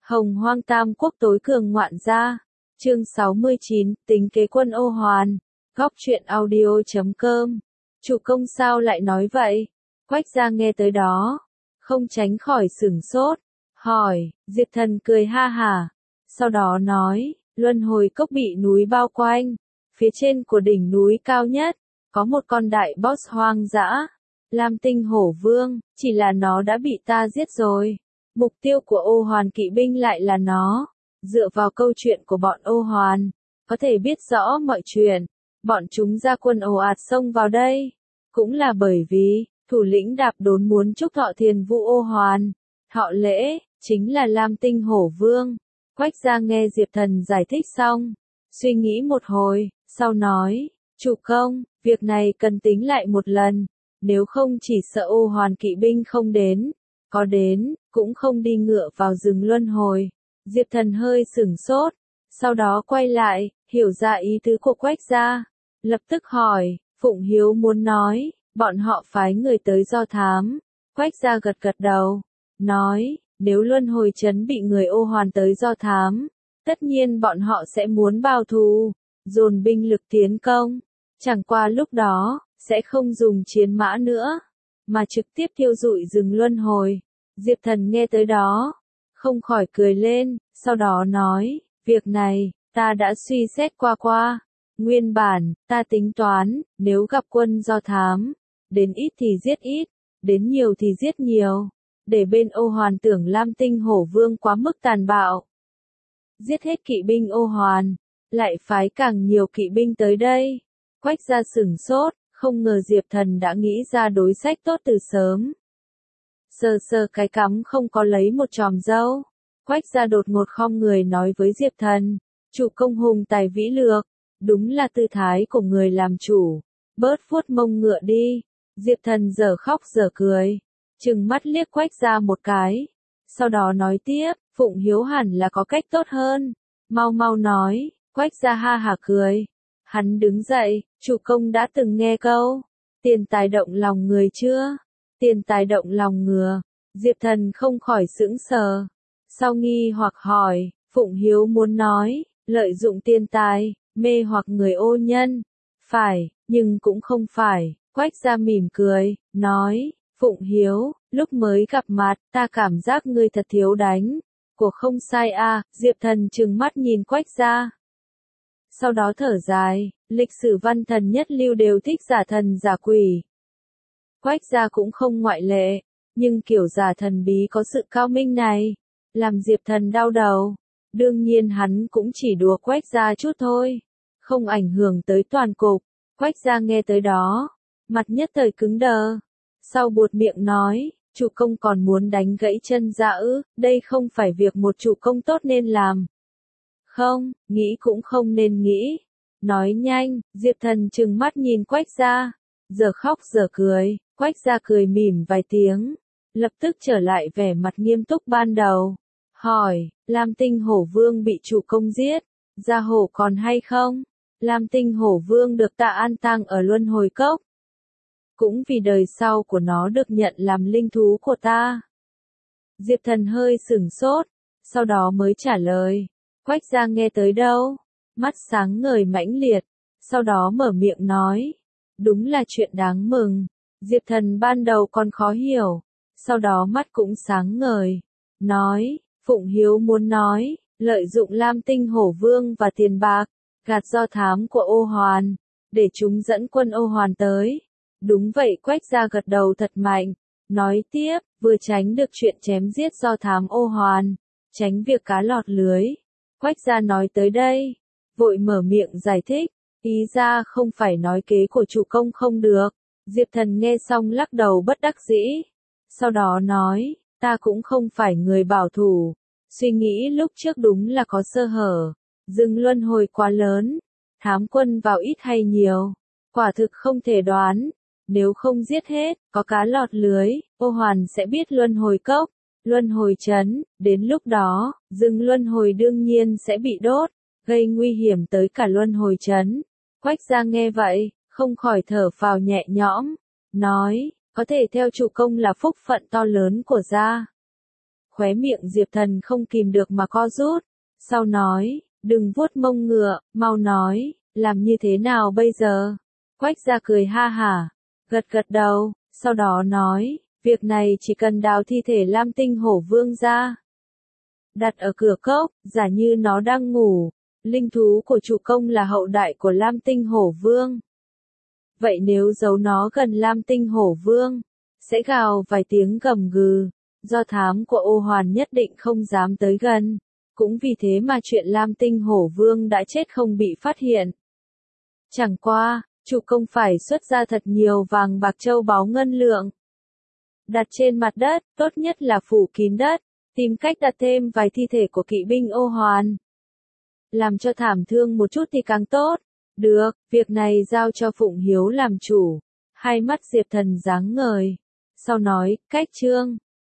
Hồng Hoang Tam Quốc tối cường ngoạn gia. Chương 69, tính kế quân ô hoàn. Góc truyện audio.com. Chủ công sao lại nói vậy? Quách gia nghe tới đó, không tránh khỏi sửng sốt, hỏi, Diệp Thần cười ha hả. Sau đó nói, luân hồi cốc bị núi bao quanh, phía trên của đỉnh núi cao nhất, có một con đại boss hoang dã, Lam Tinh Hổ Vương, chỉ là nó đã bị ta giết rồi. Mục tiêu của ô hoàn kỵ binh lại là nó. Dựa vào câu chuyện của bọn ô hoàn, có thể biết rõ mọi chuyện. Bọn chúng ra quân ồ ạt xông vào đây, cũng là bởi vì, thủ lĩnh Đạp Đốn muốn chúc thọ Thiền Vu ô hoàn. Thọ lễ, chính là Lam Tinh Hổ Vương. Quách gia nghe Diệp Thần giải thích xong, suy nghĩ một hồi, sau nói, chủ công, việc này cần tính lại một lần, nếu không chỉ sợ ô hoàn kỵ binh không đến, có đến, cũng không đi ngựa vào rừng luân hồi. Diệp Thần hơi sửng sốt, sau đó quay lại, hiểu ra ý tứ của Quách gia, lập tức hỏi, Phụng Hiếu muốn nói, bọn họ phái người tới do thám. Quách gia gật gật đầu, nói, nếu luân hồi trấn bị người ô hoàn tới do thám, tất nhiên bọn họ sẽ muốn báo thù, dồn binh lực tiến công, chẳng qua lúc đó, sẽ không dùng chiến mã nữa, mà trực tiếp thiêu rụi rừng luân hồi. Diệp Thần nghe tới đó, không khỏi cười lên, sau đó nói, việc này, ta đã suy xét qua. Nguyên bản, ta tính toán, nếu gặp quân do thám, đến ít thì giết ít, đến nhiều thì giết nhiều, để bên ô hoàn tưởng Lam Tinh Hổ Vương quá mức tàn bạo. Giết hết kỵ binh ô hoàn, lại phái càng nhiều kỵ binh tới đây. Quách gia sửng sốt, không ngờ Diệp Thần đã nghĩ ra đối sách tốt từ sớm. Sờ cái cắm không có lấy một chòm râu. Quách gia đột ngột khom người nói với Diệp Thần, chủ công hùng tài vĩ lược, đúng là tư thái của người làm chủ, bớt vuốt mông ngựa đi. Diệp Thần dở khóc dở cười, trừng mắt liếc Quách gia một cái, sau đó nói tiếp, Phụng Hiếu hẳn là có cách tốt hơn, mau nói. Quách gia ha hả cười, hắn đứng dậy, chủ công đã từng nghe câu, tiền tài động lòng người chưa? Tiền tài động lòng ngựa. Diệp Thần không khỏi sững sờ, sau nghi hoặc hỏi, Phụng Hiếu muốn nói, lợi dụng tiền tài, mê hoặc người ô nhân. Phải, nhưng cũng không phải. Quách gia mỉm cười, nói, Phụng Hiếu, lúc mới gặp mặt, ta cảm giác ngươi thật thiếu đánh. Của không sai à. Diệp Thần trừng mắt nhìn Quách gia. Sau đó thở dài, lịch sử văn thần nhất lưu đều thích giả thần giả quỷ. Quách gia cũng không ngoại lệ, nhưng kiểu giả thần bí có sự cao minh này, làm Diệp Thần đau đầu. Đương nhiên hắn cũng chỉ đùa Quách gia chút thôi, không ảnh hưởng tới toàn cục. Quách gia nghe tới đó, mặt nhất thời cứng đờ, sau buột miệng nói, chủ công còn muốn đánh gãy chân dạ ư, đây không phải việc một chủ công tốt nên làm. Không, nghĩ cũng không nên nghĩ. Nói nhanh. Diệp Thần trừng mắt nhìn Quách gia, giờ khóc giờ cười. Quách gia cười mỉm vài tiếng, lập tức trở lại vẻ mặt nghiêm túc ban đầu. Hỏi, Lam Tinh Hổ Vương bị chủ công giết, gia hổ còn hay không? Lam Tinh Hổ Vương được ta an táng ở luân hồi cốc, cũng vì đời sau của nó được nhận làm linh thú của ta. Diệp Thần hơi sửng sốt, sau đó mới trả lời. Quách gia nghe tới đâu, mắt sáng ngời mãnh liệt, sau đó mở miệng nói, đúng là chuyện đáng mừng. Diệp Thần ban đầu còn khó hiểu, sau đó mắt cũng sáng ngời, nói, Phụng Hiếu muốn nói, lợi dụng Lam Tinh Hổ Vương và tiền bạc, gạt do thám của ô hoàn, để chúng dẫn quân ô hoàn tới. Đúng vậy. Quách gia gật đầu thật mạnh, nói tiếp, vừa tránh được chuyện chém giết do thám ô hoàn, tránh việc cá lọt lưới. Quách gia nói tới đây, vội mở miệng giải thích, ý ra không phải nói kế của chủ công không được. Diệp Thần nghe xong lắc đầu bất đắc dĩ, sau đó nói, ta cũng không phải người bảo thủ, suy nghĩ lúc trước đúng là có sơ hở, rừng luân hồi quá lớn, thám quân vào ít hay nhiều, quả thực không thể đoán, nếu không giết hết, có cá lọt lưới, ô hoàn sẽ biết luân hồi cốc, luân hồi trấn, đến lúc đó, rừng luân hồi đương nhiên sẽ bị đốt, gây nguy hiểm tới cả luân hồi trấn. Quách gia nghe vậy, không khỏi thở phào nhẹ nhõm, nói, có thể theo chủ công là phúc phận to lớn của gia. Khóe miệng Diệp Thần không kìm được mà co rút. Sau nói, đừng vuốt mông ngựa, mau nói, làm như thế nào bây giờ? Quách gia cười ha hả, gật gật đầu, sau đó nói, việc này chỉ cần đào thi thể Lam Tinh Hổ Vương ra. Đặt ở cửa cốc, giả như nó đang ngủ. Linh thú của chủ công là hậu đại của Lam Tinh Hổ Vương. Vậy nếu giấu nó gần Lam Tinh Hổ Vương, sẽ gào vài tiếng gầm gừ, do thám của Ô Hoàn nhất định không dám tới gần. Cũng vì thế mà chuyện Lam Tinh Hổ Vương đã chết không bị phát hiện. Chẳng qua, chủ công phải xuất ra thật nhiều vàng bạc châu báu ngân lượng. Đặt trên mặt đất, tốt nhất là phủ kín đất, tìm cách đặt thêm vài thi thể của kỵ binh Ô Hoàn. Làm cho thảm thương một chút thì càng tốt. Được, việc này giao cho Phụng Hiếu làm chủ. Hai mắt Diệp Thần sáng ngời. Sau nói, cách trương.